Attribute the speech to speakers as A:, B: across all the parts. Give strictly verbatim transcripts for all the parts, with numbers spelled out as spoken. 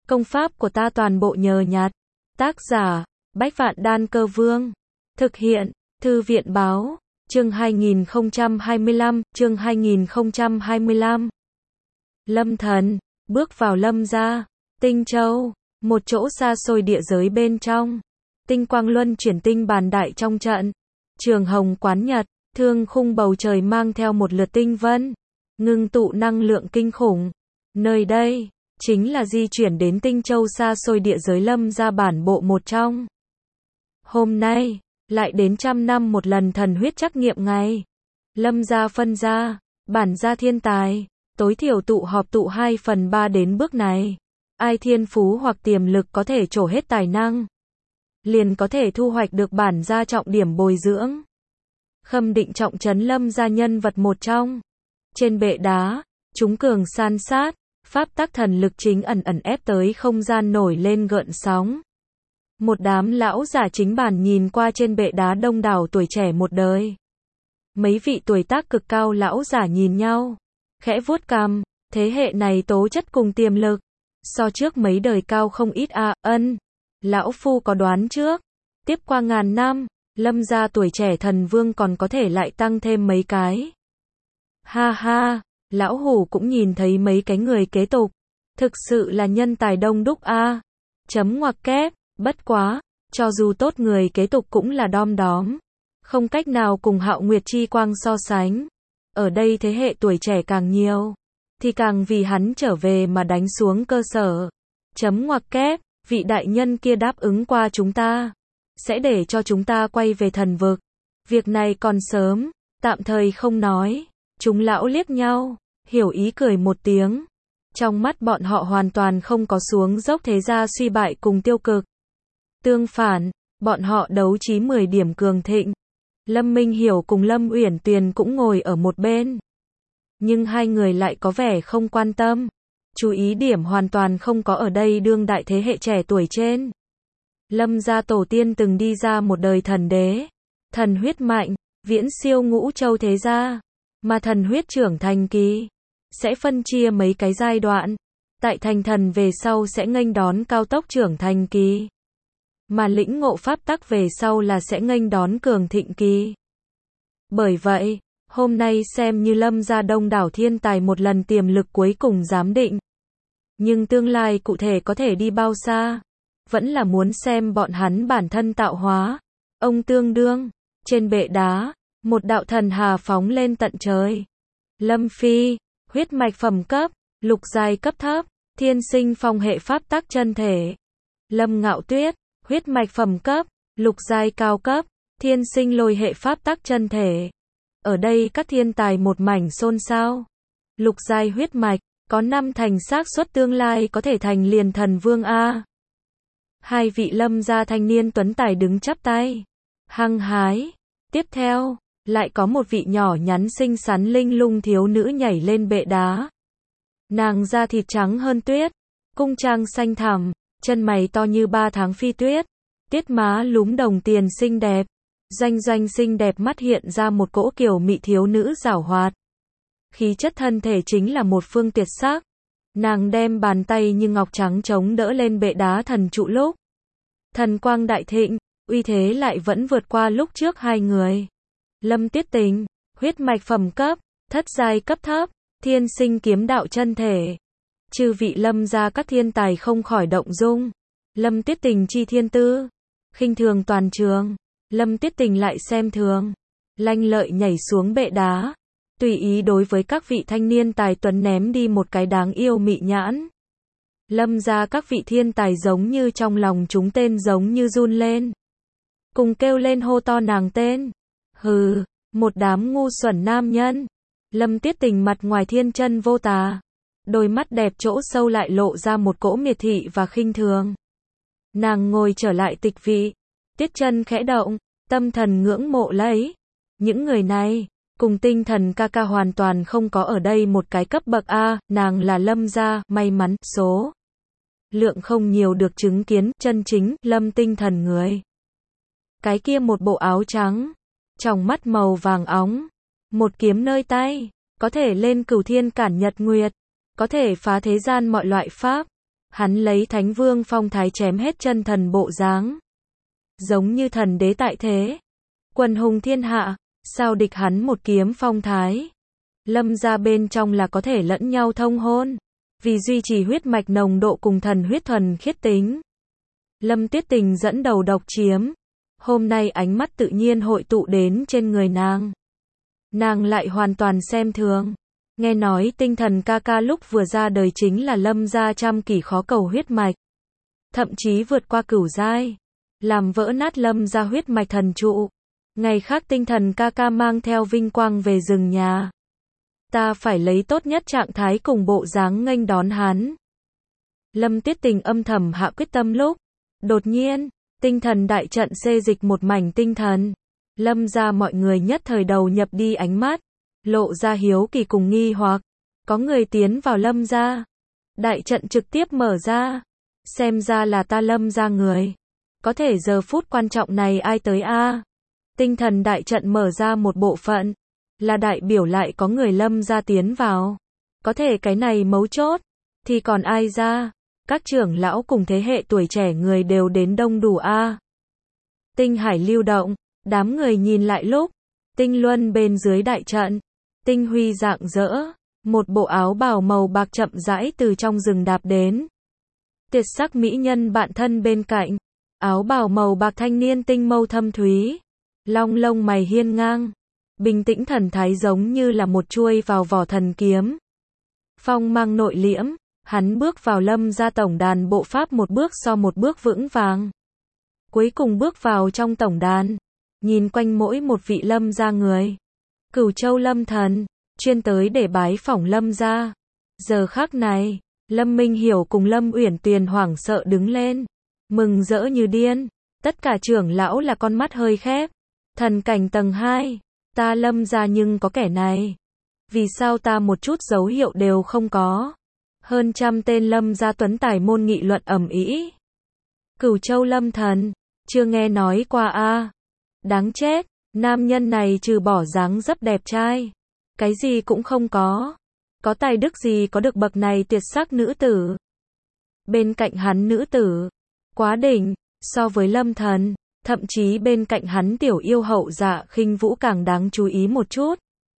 A: Công pháp của ta toàn bộ nhờ nhặt. Tác giả, Bách Vạn Đan Cơ Vương. Thực hiện, Thư viện Báo. Chương hai nghìn không trăm hai mươi lăm, chương hai nghìn không trăm hai mươi lăm. Lâm Thần, bước vào Lâm gia, Tinh Châu, một chỗ xa xôi địa giới bên trong. Tinh quang luân chuyển tinh bàn đại trong trận. Trường hồng quán nhật, thương khung bầu trời mang theo một lượt tinh vân, ngưng tụ năng lượng kinh khủng. Nơi đây, chính là di chuyển đến Tinh Châu xa xôi địa giới Lâm gia bản bộ một trong. Hôm nay, lại đến trăm năm một lần thần huyết trắc nghiệm ngày. Lâm gia phân gia, bản gia thiên tài, tối thiểu tụ họp tụ hai phần ba đến bước này. Ai thiên phú hoặc tiềm lực có thể trổ hết tài năng, liền có thể thu hoạch được bản gia trọng điểm bồi dưỡng. Khâm Định trọng trấn Lâm gia nhân vật một trong. Trên bệ đá, chúng cường san sát, pháp tắc thần lực chính ẩn ẩn ép tới không gian nổi lên gợn sóng. Một đám lão giả chính bản nhìn qua trên bệ đá đông đảo tuổi trẻ một đời. Mấy vị tuổi tác cực cao lão giả nhìn nhau, khẽ vuốt cằm, thế hệ này tố chất cùng tiềm lực, so trước mấy đời cao không ít a, à, ân. Lão phu có đoán trước, tiếp qua ngàn năm, Lâm gia tuổi trẻ thần vương còn có thể lại tăng thêm mấy cái. Ha ha, lão hủ cũng nhìn thấy mấy cái người kế tục, thực sự là nhân tài đông đúc a. À. Chấm ngoặc kép, bất quá, cho dù tốt người kế tục cũng là đom đóm, không cách nào cùng Hạo Nguyệt chi quang so sánh. Ở đây thế hệ tuổi trẻ càng nhiều, thì càng vì hắn trở về mà đánh xuống cơ sở. Chấm ngoặc kép, vị đại nhân kia đáp ứng qua chúng ta, sẽ để cho chúng ta quay về thần vực. Việc này còn sớm, tạm thời không nói. Chúng lão liếc nhau, hiểu ý cười một tiếng. Trong mắt bọn họ hoàn toàn không có xuống dốc thế gia suy bại cùng tiêu cực. Tương phản, bọn họ đấu trí mười điểm cường thịnh. Lâm Minh Hiểu cùng Lâm Uyển Tuyền cũng ngồi ở một bên. Nhưng hai người lại có vẻ không quan tâm. Chú ý điểm hoàn toàn không có ở đây đương đại thế hệ trẻ tuổi trên. Lâm gia tổ tiên từng đi ra một đời thần đế. Thần huyết mạnh, viễn siêu ngũ châu thế gia. Mà thần huyết trưởng thành kỳ, sẽ phân chia mấy cái giai đoạn. Tại thành thần về sau sẽ nghênh đón cao tốc trưởng thành kỳ. Mà lĩnh ngộ pháp tắc về sau là sẽ nghênh đón cường thịnh kỳ. Bởi vậy, hôm nay xem như Lâm gia đông đảo thiên tài một lần tiềm lực cuối cùng giám định. Nhưng tương lai cụ thể có thể đi bao xa, vẫn là muốn xem bọn hắn bản thân tạo hóa. Ông tương đương, trên bệ đá, một đạo thần hà phóng lên tận trời. Lâm Phi, huyết mạch phẩm cấp, lục giai cấp thấp, thiên sinh phong hệ pháp tắc chân thể. Lâm Ngạo Tuyết, huyết mạch phẩm cấp, lục giai cao cấp, thiên sinh lôi hệ pháp tắc chân thể. Ở đây các thiên tài một mảnh xôn xao. Lục giai huyết mạch, có năm thành xác suất tương lai có thể thành liền thần vương a. Hai vị Lâm gia thanh niên tuấn tài đứng chắp tay, hăng hái. Tiếp theo, lại có một vị nhỏ nhắn xinh xắn linh lung thiếu nữ nhảy lên bệ đá. Nàng da thịt trắng hơn tuyết, cung trang xanh thẳm, chân mày to như ba tháng phi tuyết, tiết má lúm đồng tiền xinh đẹp, doanh doanh xinh đẹp mắt hiện ra một cỗ kiều mị thiếu nữ giảo hoạt. Khí chất thân thể chính là một phương tuyệt sắc. Nàng đem bàn tay như ngọc trắng chống đỡ lên bệ đá thần trụ lúc. Thần quang đại thịnh, uy thế lại vẫn vượt qua lúc trước hai người. Lâm Tiết Tình, huyết mạch phẩm cấp, thất giai cấp thấp, thiên sinh kiếm đạo chân thể. Chư vị Lâm gia các thiên tài không khỏi động dung. Lâm Tiết Tình chi thiên tư, khinh thường toàn trường. Lâm Tiết Tình lại xem thường, lanh lợi nhảy xuống bệ đá, tùy ý đối với các vị thanh niên tài tuấn ném đi một cái đáng yêu mị nhãn. Lâm gia các vị thiên tài giống như trong lòng chúng tên giống như run lên, cùng kêu lên hô to nàng tên. Hừ, một đám ngu xuẩn nam nhân. Lâm Tiết Tình mặt ngoài thiên chân vô tà, đôi mắt đẹp chỗ sâu lại lộ ra một cỗ miệt thị và khinh thường. Nàng ngồi trở lại tịch vị, tiết chân khẽ động, tâm thần ngưỡng mộ lấy. Những người này, cùng tinh thần ca ca hoàn toàn không có ở đây một cái cấp bậc A, nàng là Lâm gia, may mắn, số lượng không nhiều được chứng kiến, chân chính, Lâm tinh thần người. Cái kia một bộ áo trắng, tròng mắt màu vàng óng, một kiếm nơi tay, có thể lên cửu thiên cản nhật nguyệt, có thể phá thế gian mọi loại pháp, Hắn lấy Thánh Vương phong thái chém hết chân thần bộ dáng. Giống như thần đế tại thế. Quần hùng thiên hạ, sao địch hắn một kiếm phong thái. Lâm gia bên trong là có thể lẫn nhau thông hôn. Vì duy trì huyết mạch nồng độ cùng thần huyết thuần khiết tính. Lâm Tuyết Tình dẫn đầu độc chiếm. Hôm nay ánh mắt tự nhiên hội tụ đến trên người nàng. Nàng lại hoàn toàn xem thường. Nghe nói tinh thần ca ca lúc vừa ra đời chính là Lâm gia trăm kỷ khó cầu huyết mạch. Thậm chí vượt qua cửu giai. Làm vỡ nát Lâm gia huyết mạch thần trụ. Ngày khác tinh thần ca ca mang theo vinh quang về rừng nhà. Ta phải lấy tốt nhất trạng thái cùng bộ dáng nghênh đón hắn. Lâm Tuyết Tình âm thầm hạ quyết tâm lúc. Đột nhiên, tinh thần đại trận xê dịch một mảnh tinh thần. Lâm gia mọi người nhất thời đầu nhập đi ánh mắt. Lộ ra hiếu kỳ cùng nghi hoặc. Có người tiến vào Lâm gia. Đại trận trực tiếp mở ra. Xem ra là ta Lâm gia người. Có thể giờ phút quan trọng này ai tới a? Tinh thần đại trận mở ra một bộ phận. Là đại biểu lại có người Lâm gia tiến vào. Có thể cái này mấu chốt. Thì còn ai ra? Các trưởng lão cùng thế hệ tuổi trẻ người đều đến đông đủ a. Tinh hải lưu động. Đám người nhìn lại lúc. Tinh luân bên dưới đại trận. Tinh huy rạng rỡ. Một bộ áo bào màu bạc chậm rãi từ trong rừng đạp đến. Tuyệt sắc mỹ nhân bạn thân bên cạnh. Áo bào màu bạc thanh niên tinh mâu thâm thúy. Long lông mày hiên ngang. Bình tĩnh thần thái giống như là một chuôi vào vỏ thần kiếm. Phong mang nội liễm. Hắn bước vào Lâm gia tổng đàn bộ pháp một bước so một bước vững vàng. Cuối cùng bước vào trong tổng đàn. Nhìn quanh mỗi một vị Lâm gia người. Cửu Châu Lâm thần, chuyên tới để bái phỏng Lâm gia. Giờ khắc này, Lâm Minh Hiểu cùng Lâm Uyển Tuyền hoảng sợ đứng lên. Mừng rỡ như điên. Tất cả trưởng lão là con mắt hơi khép. Thần cảnh tầng hai. Ta Lâm gia nhưng có kẻ này. Vì sao ta một chút dấu hiệu đều không có. Hơn trăm tên Lâm gia tuấn tài môn nghị luận ầm ĩ. Cửu Châu Lâm thần, chưa nghe nói qua a. Đáng chết, nam nhân này trừ bỏ dáng dấp đẹp trai, cái gì cũng không có. Có tài đức gì có được bậc này tuyệt sắc nữ tử. Bên cạnh hắn nữ tử, quá đỉnh, so với Lâm thần, thậm chí bên cạnh hắn tiểu yêu hậu Dạ Khinh Vũ càng đáng chú ý một chút.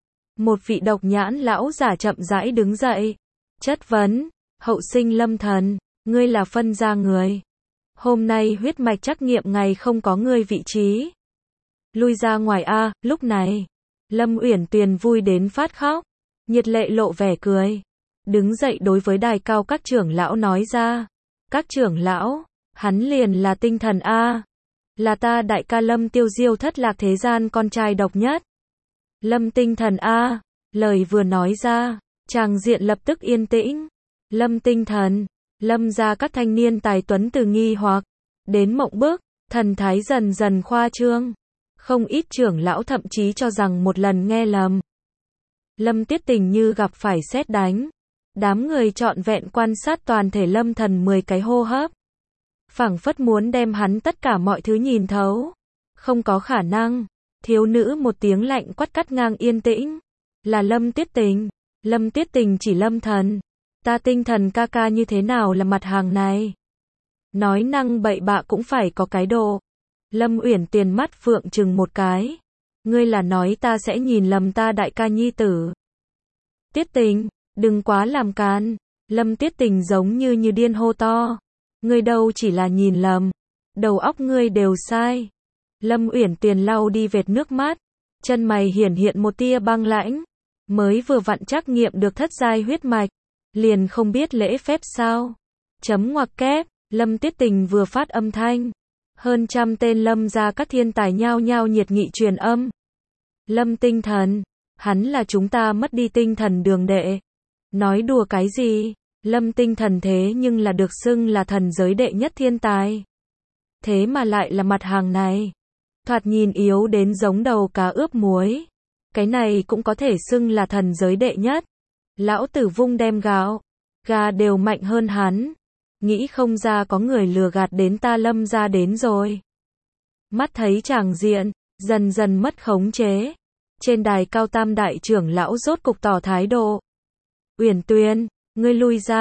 A: Một vị độc nhãn lão giả chậm rãi đứng dậy, chất vấn, hậu sinh Lâm thần, ngươi là phân gia người. Hôm nay huyết mạch trắc nghiệm ngày không có ngươi vị trí. Lui ra ngoài a. Lúc này, Lâm Uyển Tuyền vui đến phát khóc, nhiệt lệ lộ vẻ cười, đứng dậy đối với đài cao các trưởng lão nói ra, các trưởng lão, hắn liền là tinh thần a, là ta đại ca Lâm Tiêu Diêu thất lạc thế gian con trai độc nhất. Lâm tinh thần a. Lời vừa nói ra, tràng diện lập tức yên tĩnh. Lâm tinh thần, Lâm gia các thanh niên tài tuấn từ nghi hoặc đến mộng bức, thần thái dần dần khoa trương. Không ít trưởng lão thậm chí cho rằng một lần nghe lầm. Lâm Tuyết Tình như gặp phải sét đánh. Đám người trọn vẹn quan sát toàn thể Lâm thần mười cái hô hấp. Phảng phất muốn đem hắn tất cả mọi thứ nhìn thấu. Không có khả năng. Thiếu nữ một tiếng lạnh quát cắt ngang yên tĩnh. Là Lâm Tuyết Tình. Lâm Tuyết Tình chỉ Lâm thần. Ta tinh thần ca ca như thế nào là mặt hàng này. Nói năng bậy bạ cũng phải có cái độ. Lâm Uyển Tuyền mắt phượng trừng một cái. Ngươi là nói ta sẽ nhìn lầm ta đại ca nhi tử. Tuyết Tình, đừng quá làm càn. Lâm Tuyết Tình giống như như điên hô to. Ngươi đâu chỉ là nhìn lầm. Đầu óc ngươi đều sai. Lâm Uyển Tuyền lau đi vệt nước mắt. Chân mày hiển hiện một tia băng lãnh. Mới vừa vặn trắc nghiệm được thất giai huyết mạch. Liền không biết lễ phép sao. Chấm ngoặc kép. Lâm Tuyết Tình vừa phát âm thanh. Hơn trăm tên Lâm gia các thiên tài nhao nhao nhiệt nghị truyền âm. Lâm tinh thần, hắn là chúng ta mất đi tinh thần đường đệ. Nói đùa cái gì? Lâm tinh thần thế nhưng là được xưng là thần giới đệ nhất thiên tài. Thế mà lại là mặt hàng này. Thoạt nhìn yếu đến giống đầu cá ướp muối. Cái này cũng có thể xưng là thần giới đệ nhất. Lão tử vung đem gạo. Gà đều mạnh hơn hắn. Nghĩ không ra có người lừa gạt đến ta Lâm gia đến rồi. Mắt thấy tràng diện, dần dần mất khống chế. Trên đài cao tam đại trưởng lão rốt cục tỏ thái độ. Uyển Tuyền, ngươi lui ra.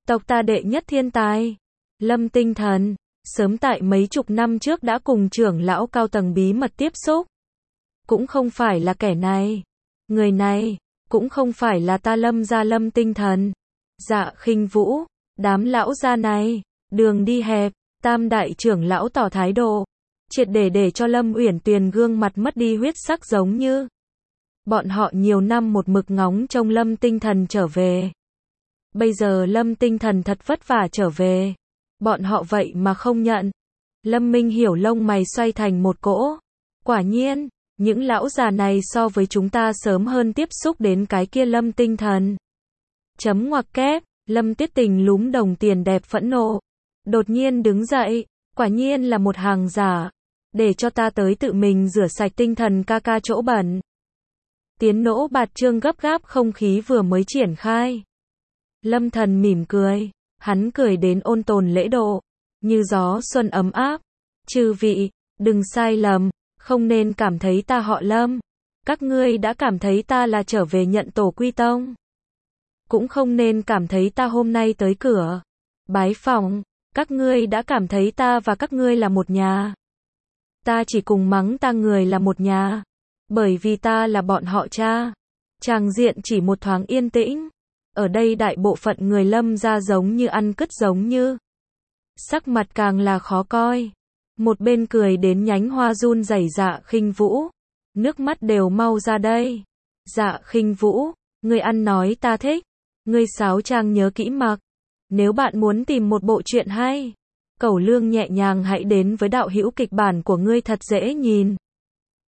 A: Tộc ta đệ nhất thiên tài. Lâm Tinh Thần, sớm tại mấy chục năm trước đã cùng trưởng lão cao tầng bí mật tiếp xúc. Cũng không phải là kẻ này. Người này, cũng không phải là ta Lâm gia Lâm Tinh Thần. Dạ Khinh Vũ, đám lão gia này, đường đi hẹp, tam đại trưởng lão tỏ thái độ. Triệt để để cho Lâm Uyển Tuyền gương mặt mất đi huyết sắc giống như. Bọn họ nhiều năm một mực ngóng trông Lâm Tinh Thần trở về. Bây giờ Lâm Tinh Thần thật vất vả trở về. Bọn họ vậy mà không nhận. Lâm Minh Hiểu lông mày xoay thành một cỗ. Quả nhiên, những lão già này so với chúng ta sớm hơn tiếp xúc đến cái kia Lâm Tinh Thần. Chấm ngoặc kép, Lâm Tiết Tình lúm đồng tiền đẹp phẫn nộ. Đột nhiên đứng dậy, quả nhiên là một hàng giả. Để cho ta tới tự mình rửa sạch Tinh Thần ca ca chỗ bẩn. Tiến nỗ bạt trương gấp gáp không khí vừa mới triển khai. Lâm Thần mỉm cười, hắn cười đến ôn tồn lễ độ, như gió xuân ấm áp. Chư vị, đừng sai lầm, không nên cảm thấy ta họ Lâm. Các ngươi đã cảm thấy ta là trở về nhận tổ quy tông. Cũng không nên cảm thấy ta hôm nay tới cửa bái phỏng, các ngươi đã cảm thấy ta và các ngươi là một nhà. Ta chỉ cùng mắng ta người là một nhà, bởi vì ta là bọn họ cha. Tràng diện chỉ một thoáng yên tĩnh. Ở đây đại bộ phận người Lâm gia giống như ăn cứt giống như. Sắc mặt càng là khó coi. Một bên cười đến nhánh hoa run rẩy Dạ Khinh Vũ. Nước mắt đều mau ra đây. Dạ Khinh Vũ, ngươi ăn nói ta thích. Ngươi sáo trang nhớ kỹ mặc. Nếu bạn muốn tìm một bộ truyện hay, cẩu lương nhẹ nhàng hãy đến với đạo hữu kịch bản của ngươi thật dễ nhìn.